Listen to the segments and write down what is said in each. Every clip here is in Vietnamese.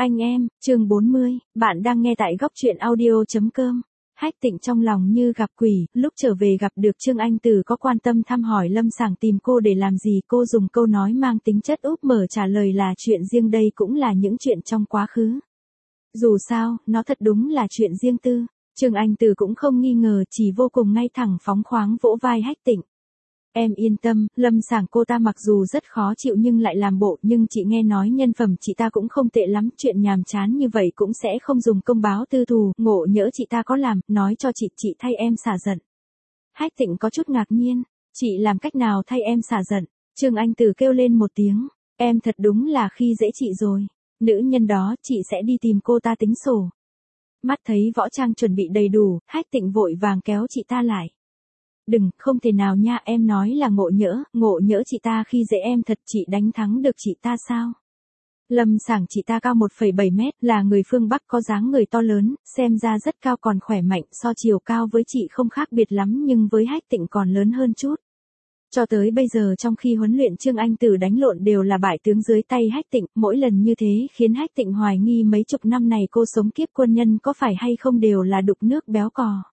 Anh em, chương 40, bạn đang nghe tại góc truyện audio.com. Hách Tịnh trong lòng như gặp quỷ, lúc trở về gặp được Trương Anh Từ có quan tâm thăm hỏi Lâm Sảng tìm cô để làm gì, cô dùng câu nói mang tính chất úp mở trả lời là chuyện riêng, đây cũng là những chuyện trong quá khứ. Dù sao, nó thật đúng là chuyện riêng tư. Trương Anh Từ cũng không nghi ngờ, chỉ vô cùng ngay thẳng phóng khoáng vỗ vai Hách Tịnh. Em yên tâm, Lâm Sảng cô ta mặc dù rất khó chịu nhưng lại làm bộ, nhưng chị nghe nói nhân phẩm chị ta cũng không tệ lắm, chuyện nhàm chán như vậy cũng sẽ không dùng công báo tư thù, ngộ nhỡ chị ta có làm, nói cho chị thay em xả giận. Hách Tịnh có chút ngạc nhiên, chị làm cách nào thay em xả giận? Trương Anh Từ kêu lên một tiếng, em thật đúng là khi dễ chị rồi, nữ nhân đó chị sẽ đi tìm cô ta tính sổ. Mắt thấy võ trang chuẩn bị đầy đủ, Hách Tịnh vội vàng kéo chị ta lại. Đừng, không thể nào nha, em nói là ngộ nhỡ chị ta khi dễ em thật, chị đánh thắng được chị ta sao? Lâm Sảng chị ta cao 1,7 mét, là người phương Bắc, có dáng người to lớn, xem ra rất cao còn khỏe mạnh, so chiều cao với chị không khác biệt lắm nhưng với Hách Tịnh còn lớn hơn chút. Cho tới bây giờ trong khi huấn luyện Trương Anh Từ đánh lộn đều là bại tướng dưới tay Hách Tịnh, mỗi lần như thế khiến Hách Tịnh hoài nghi mấy chục năm này cô sống kiếp quân nhân có phải hay không đều là đục nước béo cò.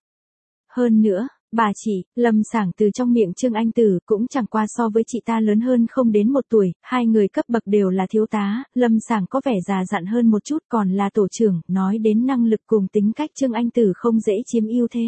Hơn nữa, bà chị, Lâm Sảng từ trong miệng Trương Anh Từ cũng chẳng qua so với chị ta lớn hơn không đến 1 tuổi, hai người cấp bậc đều là thiếu tá, Lâm Sảng có vẻ già dặn hơn một chút còn là tổ trưởng, nói đến năng lực cùng tính cách Trương Anh Từ không dễ chiếm ưu thế.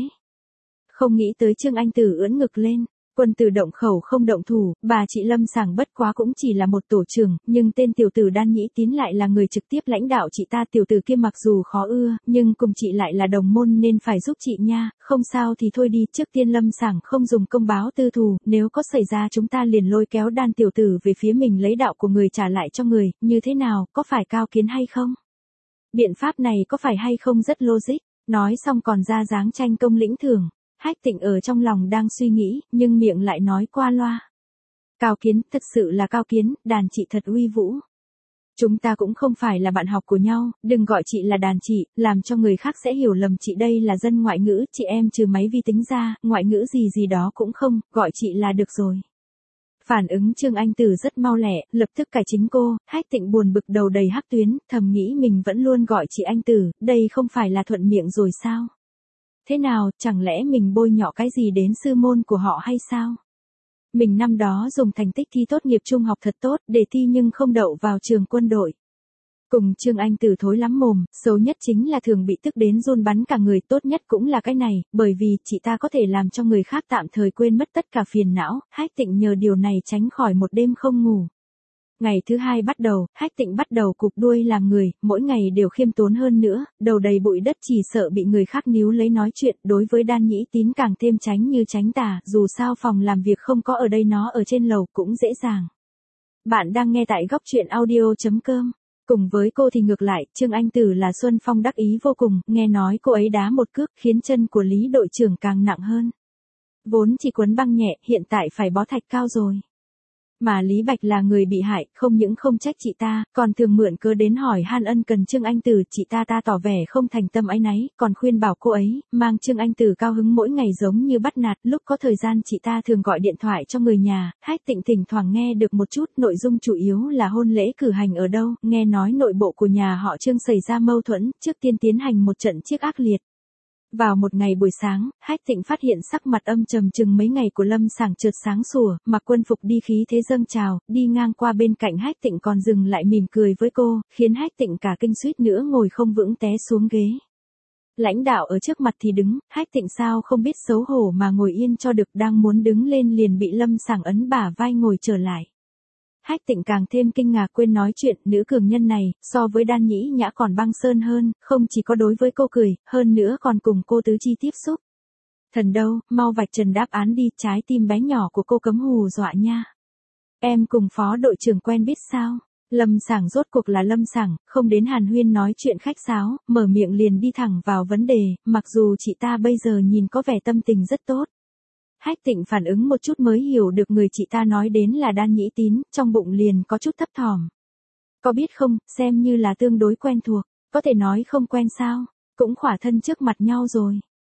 Không nghĩ tới Trương Anh Từ ưỡn ngực lên. Quân tử động khẩu không động thủ, bà chị Lâm Sảng bất quá cũng chỉ là một tổ trưởng, nhưng tên tiểu tử Đan Nhĩ Tín lại là người trực tiếp lãnh đạo chị ta. Tiểu tử kia mặc dù khó ưa, nhưng cùng chị lại là đồng môn nên phải giúp chị nha, không sao thì thôi đi. Trước tiên Lâm Sảng không dùng công báo tư thù, nếu có xảy ra chúng ta liền lôi kéo Đan tiểu tử về phía mình lấy đạo của người trả lại cho người, như thế nào, có phải cao kiến hay không? Biện pháp này có phải hay không rất logic, nói xong còn ra dáng tranh công lĩnh thưởng. Hách Tịnh ở trong lòng đang suy nghĩ, nhưng miệng lại nói qua loa. Cao kiến, thật sự là cao kiến, đàn chị thật uy vũ. Chúng ta cũng không phải là bạn học của nhau, đừng gọi chị là đàn chị, làm cho người khác sẽ hiểu lầm chị đây là dân ngoại ngữ, chị em trừ máy vi tính ra, ngoại ngữ gì đó cũng không, gọi chị là được rồi. Phản ứng Trương Anh Từ rất mau lẹ, lập tức cải chính cô. Hách Tịnh buồn bực đầu đầy hắc tuyến, thầm nghĩ mình vẫn luôn gọi chị Anh Từ, đây không phải là thuận miệng rồi sao? Thế nào, chẳng lẽ mình bôi nhọ cái gì đến sư môn của họ hay sao? Mình năm đó dùng thành tích thi tốt nghiệp trung học thật tốt, để thi nhưng không đậu vào trường quân đội. Cùng Trương Anh Từ thối lắm mồm, xấu nhất chính là thường bị tức đến run bắn cả người, tốt nhất cũng là cái này, bởi vì chị ta có thể làm cho người khác tạm thời quên mất tất cả phiền não. Hách Tịnh nhờ điều này tránh khỏi một đêm không ngủ. Ngày thứ 2 bắt đầu, Hách Tịnh bắt đầu cụp đuôi làm người, mỗi ngày đều khiêm tốn hơn nữa, đầu đầy bụi đất chỉ sợ bị người khác níu lấy nói chuyện, đối với Đan Nhĩ Tín càng thêm tránh như tránh tà, dù sao phòng làm việc không có ở đây, nó ở trên lầu cũng dễ dàng. Bạn đang nghe tại góc truyện audio.com. Cùng với cô thì ngược lại, Trương Anh Từ là Xuân Phong đắc ý vô cùng, nghe nói cô ấy đá một cước khiến chân của Lý đội trưởng càng nặng hơn. Vốn chỉ quấn băng nhẹ, hiện tại phải bó thạch cao rồi. Mà Lý Bạch là người bị hại, không những không trách chị ta, còn thường mượn cớ đến hỏi han ân cần Trương Anh Từ, chị ta tỏ vẻ không thành tâm áy náy, còn khuyên bảo cô ấy, mang Trương Anh Từ cao hứng mỗi ngày giống như bắt nạt, lúc có thời gian chị ta thường gọi điện thoại cho người nhà. Hách Tịnh thỉnh thoảng nghe được một chút, nội dung chủ yếu là hôn lễ cử hành ở đâu, nghe nói nội bộ của nhà họ Trương xảy ra mâu thuẫn, trước tiên tiến hành một trận chiếc ác liệt. Vào một ngày buổi sáng, Hách Tịnh phát hiện sắc mặt âm trầm chừng mấy ngày của Lâm Sảng chợt sáng sủa, mặc quân phục đi khí thế dâng trào, đi ngang qua bên cạnh Hách Tịnh còn dừng lại mỉm cười với cô, khiến Hách Tịnh cả kinh suýt nữa ngồi không vững té xuống ghế. Lãnh đạo ở trước mặt thì đứng, Hách Tịnh sao không biết xấu hổ mà ngồi yên cho được, đang muốn đứng lên liền bị Lâm Sảng ấn bả vai ngồi trở lại. Hách Tịnh càng thêm kinh ngạc quên nói chuyện, nữ cường nhân này, so với Đan Nhĩ Nhã còn băng sơn hơn, không chỉ có đối với cô cười, hơn nữa còn cùng cô tứ chi tiếp xúc. Thần đâu, mau vạch trần đáp án đi, trái tim bé nhỏ của cô cấm hù dọa nha. Em cùng phó đội trưởng quen biết sao? Lâm Sảng rốt cuộc là Lâm Sảng, không đến hàn huyên nói chuyện khách sáo, mở miệng liền đi thẳng vào vấn đề, mặc dù chị ta bây giờ nhìn có vẻ tâm tình rất tốt. Hách Tịnh phản ứng một chút mới hiểu được người chị ta nói đến là Đan Nhĩ Tín, trong bụng liền có chút thấp thỏm. Có biết không, xem như là tương đối quen thuộc, có thể nói không quen sao, cũng khỏa thân trước mặt nhau rồi.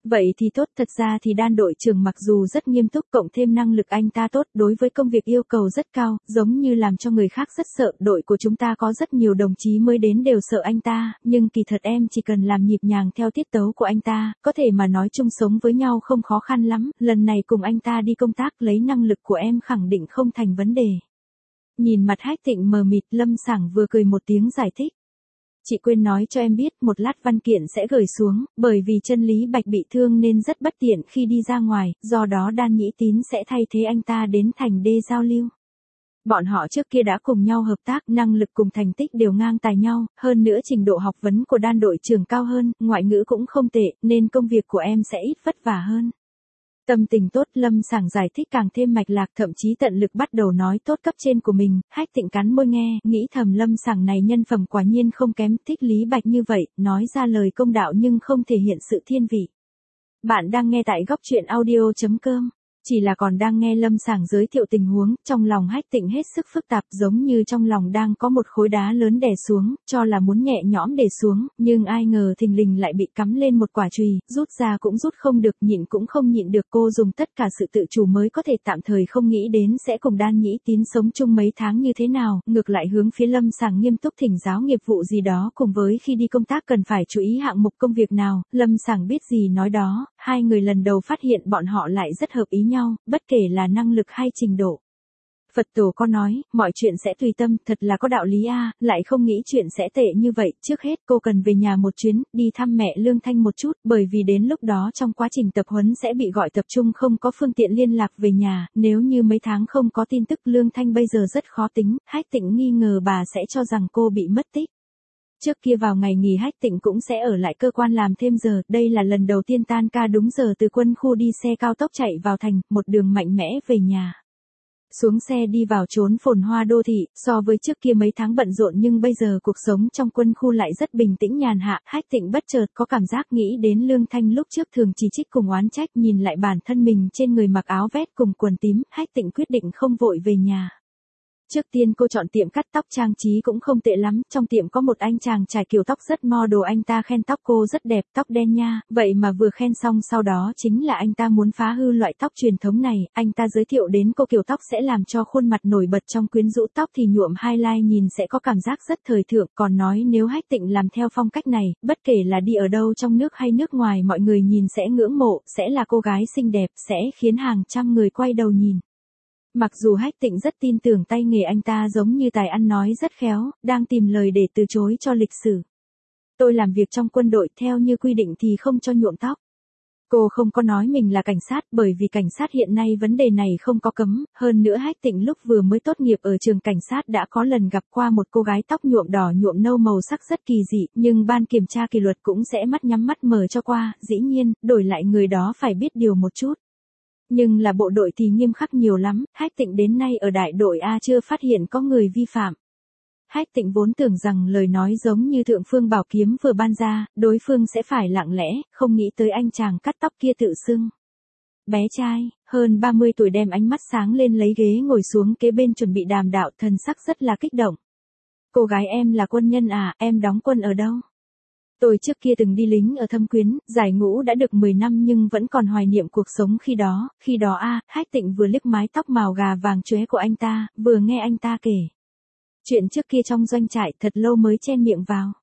Vậy thì tốt, thật ra thì đan đội trưởng mặc dù rất nghiêm túc cộng thêm năng lực anh ta tốt, đối với công việc yêu cầu rất cao, giống như làm cho người khác rất sợ, đội của chúng ta có rất nhiều đồng chí mới đến đều sợ anh ta, nhưng kỳ thật em chỉ cần làm nhịp nhàng theo tiết tấu của anh ta, có thể mà nói chung sống với nhau không khó khăn lắm, lần này cùng anh ta đi công tác lấy năng lực của em khẳng định không thành vấn đề. Nhìn mặt Hách Tịnh mờ mịt, Lâm Sảng vừa cười một tiếng giải thích. Chị quên nói cho em biết, một lát văn kiện sẽ gửi xuống, bởi vì chân Lý Bạch bị thương nên rất bất tiện khi đi ra ngoài, do đó Đan Nhĩ Tín sẽ thay thế anh ta đến thành đê giao lưu. Bọn họ trước kia đã cùng nhau hợp tác, năng lực cùng thành tích đều ngang tài nhau, hơn nữa trình độ học vấn của đan đội trưởng cao hơn, ngoại ngữ cũng không tệ, nên công việc của em sẽ ít vất vả hơn. Tâm tình tốt, Lâm Sảng giải thích càng thêm mạch lạc, thậm chí tận lực bắt đầu nói tốt cấp trên của mình. Hách Tịnh cắn môi nghe, nghĩ thầm Lâm Sảng này nhân phẩm quả nhiên không kém, thích Lý Bạch như vậy, nói ra lời công đạo nhưng không thể hiện sự thiên vị. Bạn đang nghe tại góc truyện audio.com. Chỉ là còn đang nghe Lâm Sảng giới thiệu tình huống, trong lòng Hách Tịnh hết sức phức tạp, giống như trong lòng đang có một khối đá lớn đè xuống, cho là muốn nhẹ nhõm để xuống, nhưng ai ngờ thình lình lại bị cắm lên một quả chùy, rút ra cũng rút không được, nhịn cũng không nhịn được. Cô dùng tất cả sự tự chủ mới có thể tạm thời không nghĩ đến sẽ cùng Đan Nhĩ Tín sống chung mấy tháng như thế nào, ngược lại hướng phía Lâm Sảng nghiêm túc thỉnh giáo nghiệp vụ gì đó, cùng với khi đi công tác cần phải chú ý hạng mục công việc nào. Lâm Sảng biết gì nói đó, hai người lần đầu phát hiện bọn họ lại rất hợp ý nhau, bất kể là năng lực hay trình độ. Phật tổ có nói, mọi chuyện sẽ tùy tâm, thật là có đạo lý a, lại không nghĩ chuyện sẽ tệ như vậy. Trước hết cô cần về nhà một chuyến, đi thăm mẹ Lương Thanh một chút, bởi vì đến lúc đó trong quá trình tập huấn sẽ bị gọi tập trung, không có phương tiện liên lạc về nhà, nếu như mấy tháng không có tin tức Lương Thanh bây giờ rất khó tính. Hách Tịnh nghi ngờ bà sẽ cho rằng cô bị mất tích. Trước kia vào ngày nghỉ Hách Tịnh cũng sẽ ở lại cơ quan làm thêm giờ, đây là lần đầu tiên tan ca đúng giờ từ quân khu đi xe cao tốc chạy vào thành, một đường mạnh mẽ về nhà. Xuống xe đi vào chốn phồn hoa đô thị, so với trước kia mấy tháng bận rộn nhưng bây giờ cuộc sống trong quân khu lại rất bình tĩnh nhàn hạ. Hách Tịnh bất chợt có cảm giác nghĩ đến Lương Thanh lúc trước thường chỉ trích cùng oán trách, nhìn lại bản thân mình trên người mặc áo vest cùng quần tím, Hách Tịnh quyết định không vội về nhà. Trước tiên cô chọn tiệm cắt tóc trang trí cũng không tệ lắm, trong tiệm có một anh chàng trải kiểu tóc rất model, anh ta khen tóc cô rất đẹp, tóc đen nha, vậy mà vừa khen xong sau đó chính là anh ta muốn phá hư loại tóc truyền thống này, anh ta giới thiệu đến cô kiểu tóc sẽ làm cho khuôn mặt nổi bật trong quyến rũ, tóc thì nhuộm highlight nhìn sẽ có cảm giác rất thời thượng, còn nói nếu Hách Tịnh làm theo phong cách này, bất kể là đi ở đâu trong nước hay nước ngoài mọi người nhìn sẽ ngưỡng mộ, sẽ là cô gái xinh đẹp, sẽ khiến hàng trăm người quay đầu nhìn. Mặc dù Hách Tịnh rất tin tưởng tay nghề anh ta giống như tài ăn nói rất khéo, đang tìm lời để từ chối cho lịch sử. Tôi làm việc trong quân đội, theo như quy định thì không cho nhuộm tóc. Cô không có nói mình là cảnh sát, bởi vì cảnh sát hiện nay vấn đề này không có cấm, hơn nữa Hách Tịnh lúc vừa mới tốt nghiệp ở trường cảnh sát đã có lần gặp qua một cô gái tóc nhuộm đỏ nhuộm nâu màu sắc rất kỳ dị, nhưng ban kiểm tra kỷ luật cũng sẽ mắt nhắm mắt mở cho qua, dĩ nhiên, đổi lại người đó phải biết điều một chút. Nhưng là bộ đội thì nghiêm khắc nhiều lắm, Hách Tịnh đến nay ở đại đội A chưa phát hiện có người vi phạm. Hách Tịnh vốn tưởng rằng lời nói giống như Thượng Phương Bảo Kiếm vừa ban ra, đối phương sẽ phải lặng lẽ, không nghĩ tới anh chàng cắt tóc kia tự xưng. Bé trai, hơn 30 tuổi đem ánh mắt sáng lên lấy ghế ngồi xuống kế bên chuẩn bị đàm đạo, thần sắc rất là kích động. Cô gái em là quân nhân à, em đóng quân ở đâu? Tôi trước kia từng đi lính ở Thâm Quyến, giải ngũ đã được 10 năm nhưng vẫn còn hoài niệm cuộc sống khi đó Hách Tịnh vừa liếc mái tóc màu gà vàng chóe của anh ta, vừa nghe anh ta kể. Chuyện trước kia trong doanh trại thật lâu mới chen miệng vào.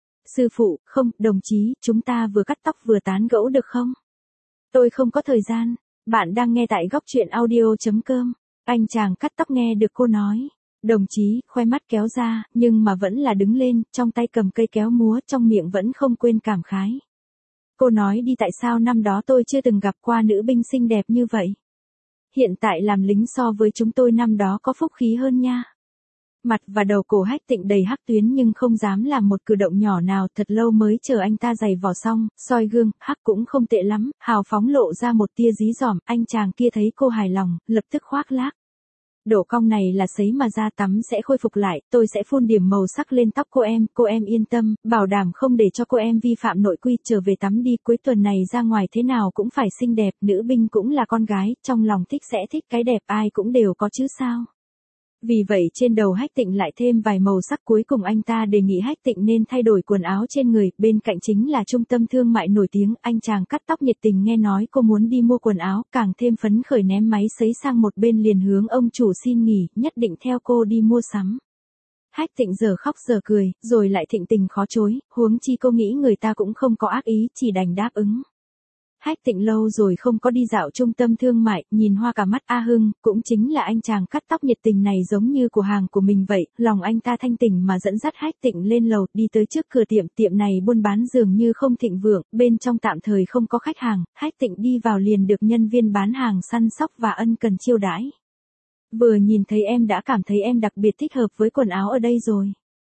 Sư phụ, không, đồng chí, chúng ta vừa cắt tóc vừa tán gẫu được không? Tôi không có thời gian, bạn đang nghe tại góc truyện audio.com, anh chàng cắt tóc nghe được cô nói. Đồng chí, khoe mắt kéo ra, nhưng mà vẫn là đứng lên, trong tay cầm cây kéo múa, trong miệng vẫn không quên cảm khái. Cô nói đi tại sao năm đó tôi chưa từng gặp qua nữ binh xinh đẹp như vậy. Hiện tại làm lính so với chúng tôi năm đó có phúc khí hơn nha. Mặt và đầu cổ Hách Tịnh đầy hắc tuyến nhưng không dám làm một cử động nhỏ nào, thật lâu mới chờ anh ta giày vò xong, soi gương, hắc cũng không tệ lắm, hào phóng lộ ra một tia dí dỏm, anh chàng kia thấy cô hài lòng, lập tức khoác lác. Độ cong này là sấy mà ra tắm sẽ khôi phục lại, tôi sẽ phun điểm màu sắc lên tóc cô em yên tâm, bảo đảm không để cho cô em vi phạm nội quy, trở về tắm đi, cuối tuần này ra ngoài thế nào cũng phải xinh đẹp, nữ binh cũng là con gái, trong lòng thích sẽ thích cái đẹp, ai cũng đều có chứ sao. Vì vậy trên đầu Hách Tịnh lại thêm vài màu sắc, cuối cùng anh ta đề nghị Hách Tịnh nên thay đổi quần áo trên người, bên cạnh chính là trung tâm thương mại nổi tiếng, anh chàng cắt tóc nhiệt tình nghe nói cô muốn đi mua quần áo, càng thêm phấn khởi ném máy sấy sang một bên liền hướng ông chủ xin nghỉ, nhất định theo cô đi mua sắm. Hách Tịnh giờ khóc giờ cười, rồi lại thịnh tình khó chối, huống chi cô nghĩ người ta cũng không có ác ý, chỉ đành đáp ứng. Hách Tịnh lâu rồi không có đi dạo trung tâm thương mại, nhìn hoa cả mắt. A Hưng, cũng chính là anh chàng cắt tóc nhiệt tình này giống như của hàng của mình vậy, lòng anh ta thanh tỉnh mà dẫn dắt Hách Tịnh lên lầu, đi tới trước cửa tiệm, tiệm này buôn bán dường như không thịnh vượng, bên trong tạm thời không có khách hàng, Hách Tịnh đi vào liền được nhân viên bán hàng săn sóc và ân cần chiêu đãi. Vừa nhìn thấy em đã cảm thấy em đặc biệt thích hợp với quần áo ở đây rồi.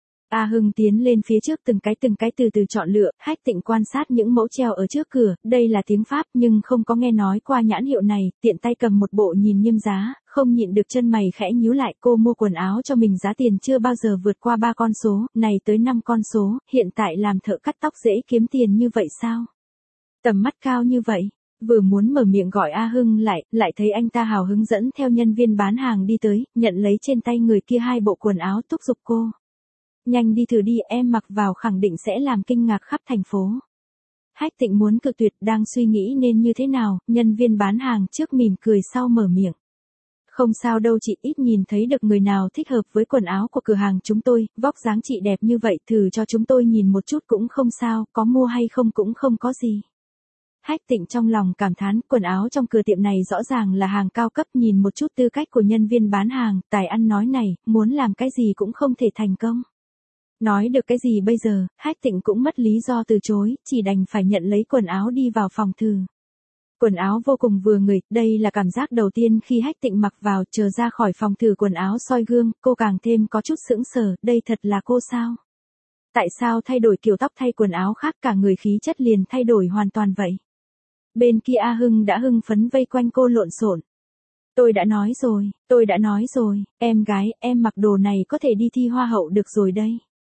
A Hưng tiến lên phía trước từng cái từ từ chọn lựa, Hách Tịnh quan sát những mẫu treo ở trước cửa, đây là tiếng Pháp nhưng không có nghe nói qua nhãn hiệu này, tiện tay cầm một bộ nhìn niêm giá, không nhịn được chân mày khẽ nhíu lại. Cô mua quần áo cho mình giá tiền chưa bao giờ vượt qua 3 con số, này tới 5 con số, hiện tại làm thợ cắt tóc dễ kiếm tiền như vậy sao? Tầm mắt cao như vậy. Vừa muốn mở miệng gọi A Hưng lại thấy anh ta hào hứng dẫn theo nhân viên bán hàng đi tới, nhận lấy trên tay người kia 2 bộ quần áo, thúc giục cô. Nhanh đi thử đi, em mặc vào khẳng định sẽ làm kinh ngạc khắp thành phố. Hách Tịnh muốn cự tuyệt, đang suy nghĩ nên như thế nào, nhân viên bán hàng trước mỉm cười sau mở miệng. Không sao đâu chị, ít nhìn thấy được người nào thích hợp với quần áo của cửa hàng chúng tôi, vóc dáng chị đẹp như vậy, thử cho chúng tôi nhìn một chút cũng không sao, có mua hay không cũng không có gì. Hách Tịnh trong lòng cảm thán, quần áo trong cửa tiệm này rõ ràng là hàng cao cấp, nhìn một chút tư cách của nhân viên bán hàng, tài ăn nói này, muốn làm cái gì cũng không thể thành công. Nói được cái gì bây giờ, Hách Tịnh cũng mất lý do từ chối, chỉ đành phải nhận lấy quần áo đi vào phòng thử. Quần áo vô cùng vừa người, đây là cảm giác đầu tiên khi Hách Tịnh mặc vào, chờ ra khỏi phòng thử quần áo soi gương, cô càng thêm có chút sững sờ, đây thật là cô sao? Tại sao thay đổi kiểu tóc thay quần áo khác cả người khí chất liền thay đổi hoàn toàn vậy? Bên kia A Hưng đã hưng phấn vây quanh cô lộn xộn. Tôi đã nói rồi, em gái, em mặc đồ này có thể đi thi hoa hậu được rồi đây.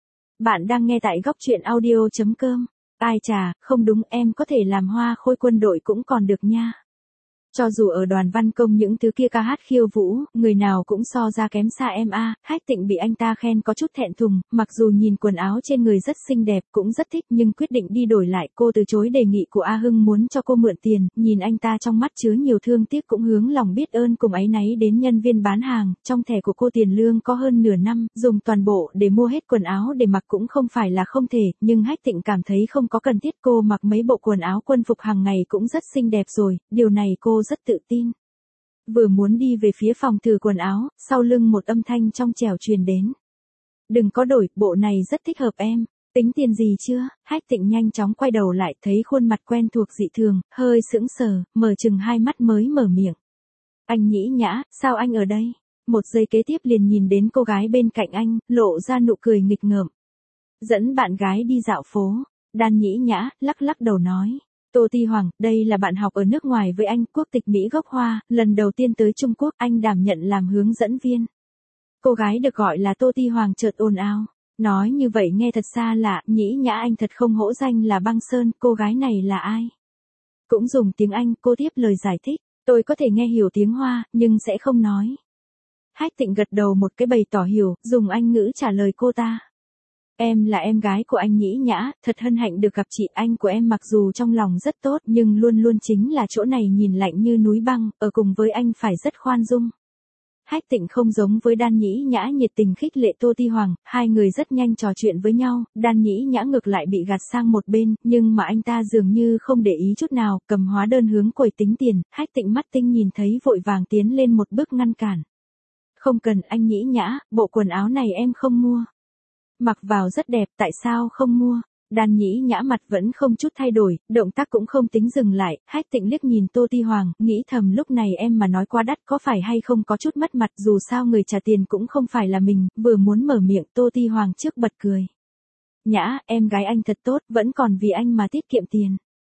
Bạn đang nghe tại góc truyện audio.com. Ai chà, không đúng, em có thể làm hoa khôi quân đội cũng còn được nha. Cho dù ở đoàn văn công những thứ kia ca hát khiêu vũ, người nào cũng so ra kém xa em a. Hách Tịnh bị anh ta khen có chút thẹn thùng, mặc dù nhìn quần áo trên người rất xinh đẹp, cũng rất thích nhưng quyết định đi đổi lại. Cô từ chối đề nghị của A Hưng muốn cho cô mượn tiền, nhìn anh ta trong mắt chứa nhiều thương tiếc cũng hướng lòng biết ơn cùng áy náy đến nhân viên bán hàng. Trong thẻ của cô tiền lương có hơn nửa năm, dùng toàn bộ để mua hết quần áo để mặc cũng không phải là không thể, nhưng Hách Tịnh cảm thấy không có cần thiết. Cô mặc mấy bộ quần áo quân phục hàng ngày cũng rất xinh đẹp rồi, điều này cô rất tự tin. Vừa muốn đi về phía phòng thử quần áo, sau lưng một âm thanh trong trẻo truyền đến. Đừng có đổi, bộ này rất thích hợp em. Tính tiền gì chưa? Hách Tịnh nhanh chóng quay đầu lại, thấy khuôn mặt quen thuộc dị thường, hơi sững sờ, mở chừng hai mắt mới mở miệng. Anh Nhĩ Nhã, sao anh ở đây? Một giây kế tiếp liền nhìn đến cô gái bên cạnh anh, lộ ra nụ cười nghịch ngợm. Dẫn bạn gái đi dạo phố. Đan Nhĩ Nhã lắc lắc đầu nói. Tô Ti Hoàng, đây là bạn học ở nước ngoài với anh, quốc tịch Mỹ gốc Hoa, lần đầu tiên tới Trung Quốc, anh đảm nhận làm hướng dẫn viên. Cô gái được gọi là Tô Ti Hoàng chợt ồn ào. Nói như vậy nghe thật xa lạ, Nhĩ Nhã anh thật không hổ danh là Băng Sơn, cô gái này là ai? Cũng dùng tiếng Anh, cô tiếp lời giải thích, tôi có thể nghe hiểu tiếng Hoa, nhưng sẽ không nói. Hách Tịnh gật đầu một cái bày tỏ hiểu, dùng Anh ngữ trả lời cô ta. Em là em gái của anh Nhĩ Nhã, thật hân hạnh được gặp chị. Anh của em mặc dù trong lòng rất tốt nhưng luôn luôn chính là chỗ này nhìn lạnh như núi băng, ở cùng với anh phải rất khoan dung. Hách Tịnh không giống với Đan Nhĩ Nhã nhiệt tình khích lệ Tô Ti Hoàng, hai người rất nhanh trò chuyện với nhau, Đan Nhĩ Nhã ngược lại bị gạt sang một bên, nhưng mà anh ta dường như không để ý chút nào, cầm hóa đơn hướng quầy tính tiền. Hách Tịnh mắt tinh nhìn thấy vội vàng tiến lên một bước ngăn cản. Không cần, anh Nhĩ Nhã, bộ quần áo này em không mua. Mặc vào rất đẹp, tại sao không mua? Đan Nhĩ Nhã mặt vẫn không chút thay đổi, động tác cũng không tính dừng lại. Hách Tịnh liếc nhìn Tô Ti Hoàng, nghĩ thầm lúc này em mà nói quá đắt có phải hay không có chút mất mặt, dù sao người trả tiền cũng không phải là mình. Vừa muốn mở miệng, Tô Ti Hoàng trước bật cười. Nhã, em gái anh thật tốt, vẫn còn vì anh mà tiết kiệm tiền.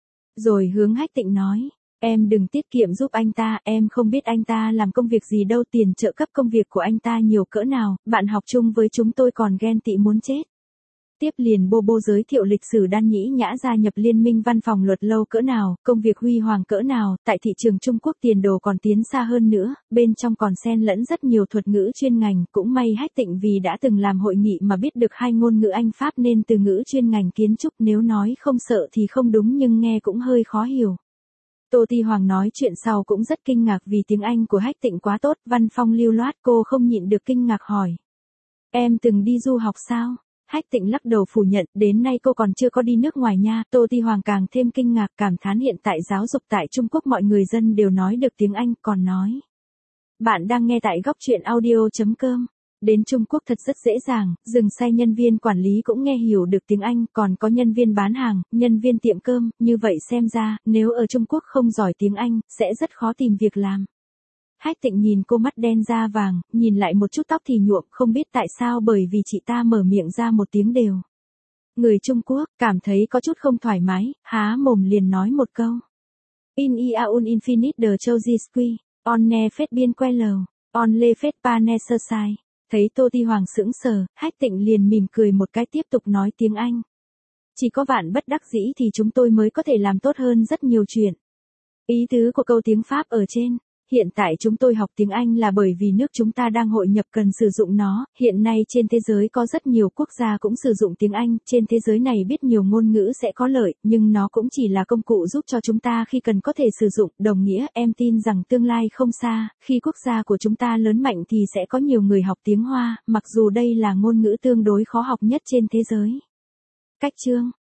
Rồi hướng Hách Tịnh nói. Em đừng tiết kiệm giúp anh ta, em không biết anh ta làm công việc gì đâu, tiền trợ cấp công việc của anh ta nhiều cỡ nào, bạn học chung với chúng tôi còn ghen tị muốn chết. Tiếp liền Bobo giới thiệu lịch sử Đan Nhĩ Nhã gia nhập liên minh văn phòng luật lâu cỡ nào, công việc huy hoàng cỡ nào, tại thị trường Trung Quốc tiền đồ còn tiến xa hơn nữa, bên trong còn xen lẫn rất nhiều thuật ngữ chuyên ngành, cũng may Hách Tịnh vì đã từng làm hội nghị mà biết được hai ngôn ngữ Anh Pháp nên từ ngữ chuyên ngành kiến trúc nếu nói không sợ thì không đúng nhưng nghe cũng hơi khó hiểu. Tô Ti Hoàng nói chuyện sau cũng rất kinh ngạc vì tiếng Anh của Hách Tịnh quá tốt, văn phong lưu loát, cô không nhịn được kinh ngạc hỏi. Em từng đi du học sao? Hách Tịnh lắc đầu phủ nhận, đến nay cô còn chưa có đi nước ngoài nha. Tô Ti Hoàng càng thêm kinh ngạc, cảm thán hiện tại giáo dục tại Trung Quốc mọi người dân đều nói được tiếng Anh, còn nói. Bạn đang nghe tại góc truyện audio.com. Đến Trung Quốc thật rất dễ dàng, dừng xe nhân viên quản lý cũng nghe hiểu được tiếng Anh, còn có nhân viên bán hàng, nhân viên tiệm cơm, như vậy xem ra, nếu ở Trung Quốc không giỏi tiếng Anh, sẽ rất khó tìm việc làm. Hách Tịnh nhìn cô mắt đen da vàng, nhìn lại một chút tóc thì nhuộm, không biết tại sao bởi vì chị ta mở miệng ra một tiếng đều. Người Trung Quốc, cảm thấy có chút không thoải mái, há mồm liền nói một câu. In ia un infinite de châu disqui, on ne phết biên que lầu, on le phết pa ne sơ sai. Thấy Tô Ti Hoàng sững sờ, Hách Tịnh liền mỉm cười một cái tiếp tục nói tiếng Anh. Chỉ có vạn bất đắc dĩ thì chúng tôi mới có thể làm tốt hơn rất nhiều chuyện. Ý tứ của câu tiếng Pháp ở trên. Hiện tại chúng tôi học tiếng Anh là bởi vì nước chúng ta đang hội nhập cần sử dụng nó, hiện nay trên thế giới có rất nhiều quốc gia cũng sử dụng tiếng Anh, trên thế giới này biết nhiều ngôn ngữ sẽ có lợi, nhưng nó cũng chỉ là công cụ giúp cho chúng ta khi cần có thể sử dụng, đồng nghĩa em tin rằng tương lai không xa, khi quốc gia của chúng ta lớn mạnh thì sẽ có nhiều người học tiếng Hoa, mặc dù đây là ngôn ngữ tương đối khó học nhất trên thế giới. Cách chương